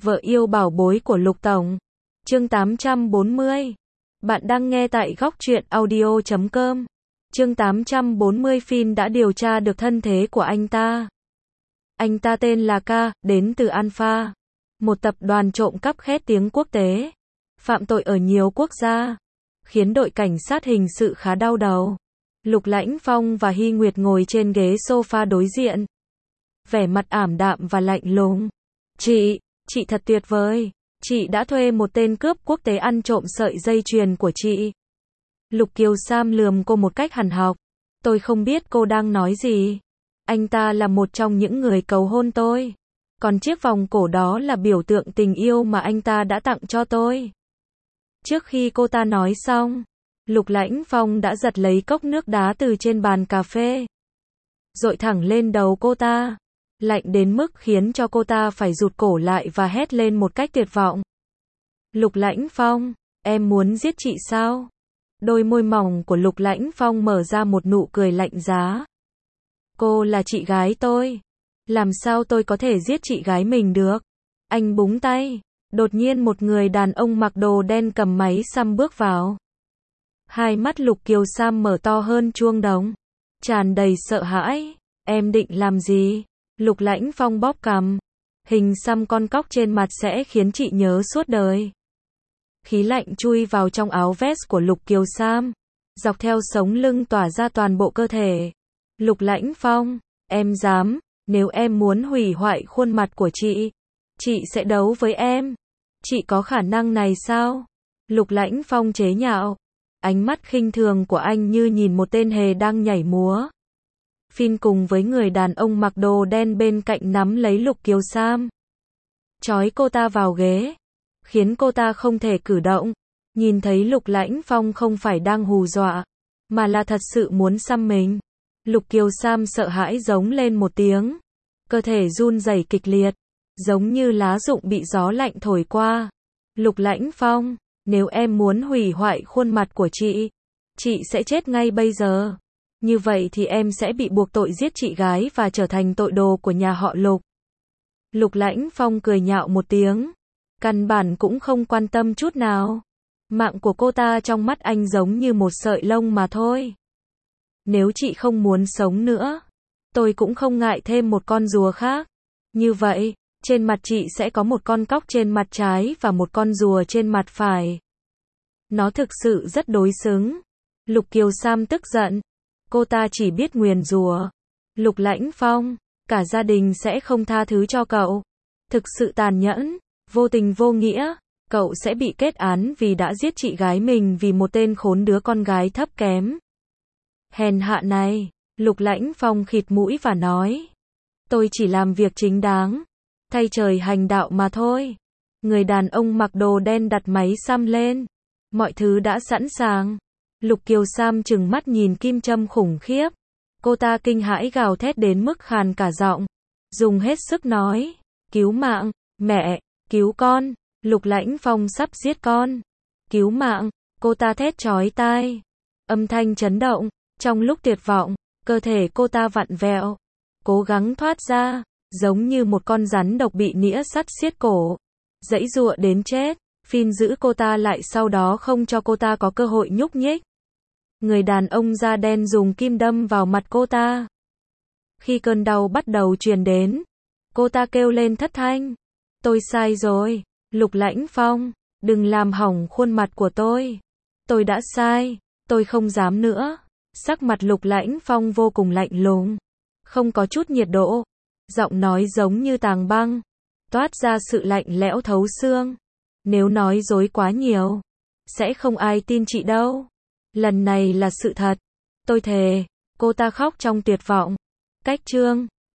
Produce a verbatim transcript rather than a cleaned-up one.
Vợ yêu bảo bối của Lục Tổng. Chương tám trăm bốn mươi. Bạn đang nghe tại góc truyện audio chấm com. Chương tám trăm bốn mươi. Finn đã điều tra được thân thế của anh ta. Anh ta tên là K, đến từ Alpha, một tập đoàn trộm cắp khét tiếng quốc tế, phạm tội ở nhiều quốc gia, khiến đội cảnh sát hình sự khá đau đầu. Lục Lãnh Phong và Hy Nguyệt ngồi trên ghế sofa đối diện, vẻ mặt ảm đạm và lạnh lùng. Chị, chị thật tuyệt vời. Chị đã thuê một tên cướp quốc tế ăn trộm sợi dây chuyền của chị. Lục Kiều Sam lườm cô một cách hằn học. Tôi không biết cô đang nói gì. Anh ta là một trong những người cầu hôn tôi. Còn chiếc vòng cổ đó là biểu tượng tình yêu mà anh ta đã tặng cho tôi. Trước khi cô ta nói xong, Lục Lãnh Phong đã giật lấy cốc nước đá từ trên bàn cà phê, dội thẳng lên đầu cô ta, lạnh đến mức khiến cho cô ta phải rụt cổ lại và hét lên một cách tuyệt vọng. Lục Lãnh Phong, em muốn giết chị sao? Đôi môi mỏng của Lục Lãnh Phong mở ra một nụ cười lạnh giá. Cô là chị gái tôi. Làm sao tôi có thể giết chị gái mình được? Anh búng tay. Đột nhiên một người đàn ông mặc đồ đen cầm máy xăm bước vào. Hai mắt Lục Kiều Sam mở to hơn chuông đồng, tràn đầy sợ hãi. Em định làm gì? Lục Lãnh Phong bóp cằm. Hình xăm con cóc trên mặt sẽ khiến chị nhớ suốt đời. Khí lạnh chui vào trong áo vest của Lục Kiều Sam, dọc theo sống lưng tỏa ra toàn bộ cơ thể. Lục Lãnh Phong, em dám, nếu em muốn hủy hoại khuôn mặt của chị, chị sẽ đấu với em. Chị có khả năng này sao? Lục Lãnh Phong chế nhạo. Ánh mắt khinh thường của anh như nhìn một tên hề đang nhảy múa. Finn cùng với người đàn ông mặc đồ đen bên cạnh nắm lấy Lục Kiều Sam, trói cô ta vào ghế, khiến cô ta không thể cử động. Nhìn thấy Lục Lãnh Phong không phải đang hù dọa, mà là thật sự muốn xăm mình, Lục Kiều Sam sợ hãi giống lên một tiếng, cơ thể run rẩy kịch liệt, giống như lá rụng bị gió lạnh thổi qua. Lục Lãnh Phong, nếu em muốn hủy hoại khuôn mặt của chị, chị sẽ chết ngay bây giờ. Như vậy thì em sẽ bị buộc tội giết chị gái và trở thành tội đồ của nhà họ Lục. Lục Lãnh Phong cười nhạo một tiếng, căn bản cũng không quan tâm chút nào. Mạng của cô ta trong mắt anh giống như một sợi lông mà thôi. Nếu chị không muốn sống nữa, tôi cũng không ngại thêm một con rùa khác. Như vậy, trên mặt chị sẽ có một con cóc trên mặt trái và một con rùa trên mặt phải. Nó thực sự rất đối xứng. Lục Kiều Sam tức giận. Cô ta chỉ biết nguyền rủa. Lục Lãnh Phong, cả gia đình sẽ không tha thứ cho cậu. Thực sự tàn nhẫn, vô tình vô nghĩa. Cậu sẽ bị kết án vì đã giết chị gái mình vì một tên khốn đứa con gái thấp kém. Hèn hạ này, Lục Lãnh Phong khịt mũi và nói. Tôi chỉ làm việc chính đáng, thay trời hành đạo mà thôi. Người đàn ông mặc đồ đen đặt máy xăm lên. Mọi thứ đã sẵn sàng. Lục Kiều Sam trừng mắt nhìn kim châm khủng khiếp. Cô ta kinh hãi gào thét đến mức khàn cả giọng, dùng hết sức nói. Cứu mạng, mẹ, cứu con. Lục Lãnh Phong sắp giết con. Cứu mạng, cô ta thét chói tai. Âm thanh chấn động. Trong lúc tuyệt vọng, cơ thể cô ta vặn vẹo, cố gắng thoát ra, giống như một con rắn độc bị nĩa sắt siết cổ, giãy giụa đến chết. Finn giữ cô ta lại, sau đó không cho cô ta có cơ hội nhúc nhích. Người đàn ông da đen dùng kim đâm vào mặt cô ta. Khi cơn đau bắt đầu truyền đến, cô ta kêu lên thất thanh. Tôi sai rồi, Lục Lãnh Phong, đừng làm hỏng khuôn mặt của tôi. Tôi đã sai, tôi không dám nữa. Sắc mặt Lục Lãnh Phong vô cùng lạnh lùng, không có chút nhiệt độ. Giọng nói giống như tảng băng, toát ra sự lạnh lẽo thấu xương. Nếu nói dối quá nhiều, sẽ không ai tin chị đâu. Lần này là sự thật. Tôi thề. Cô ta khóc trong tuyệt vọng. Cách chương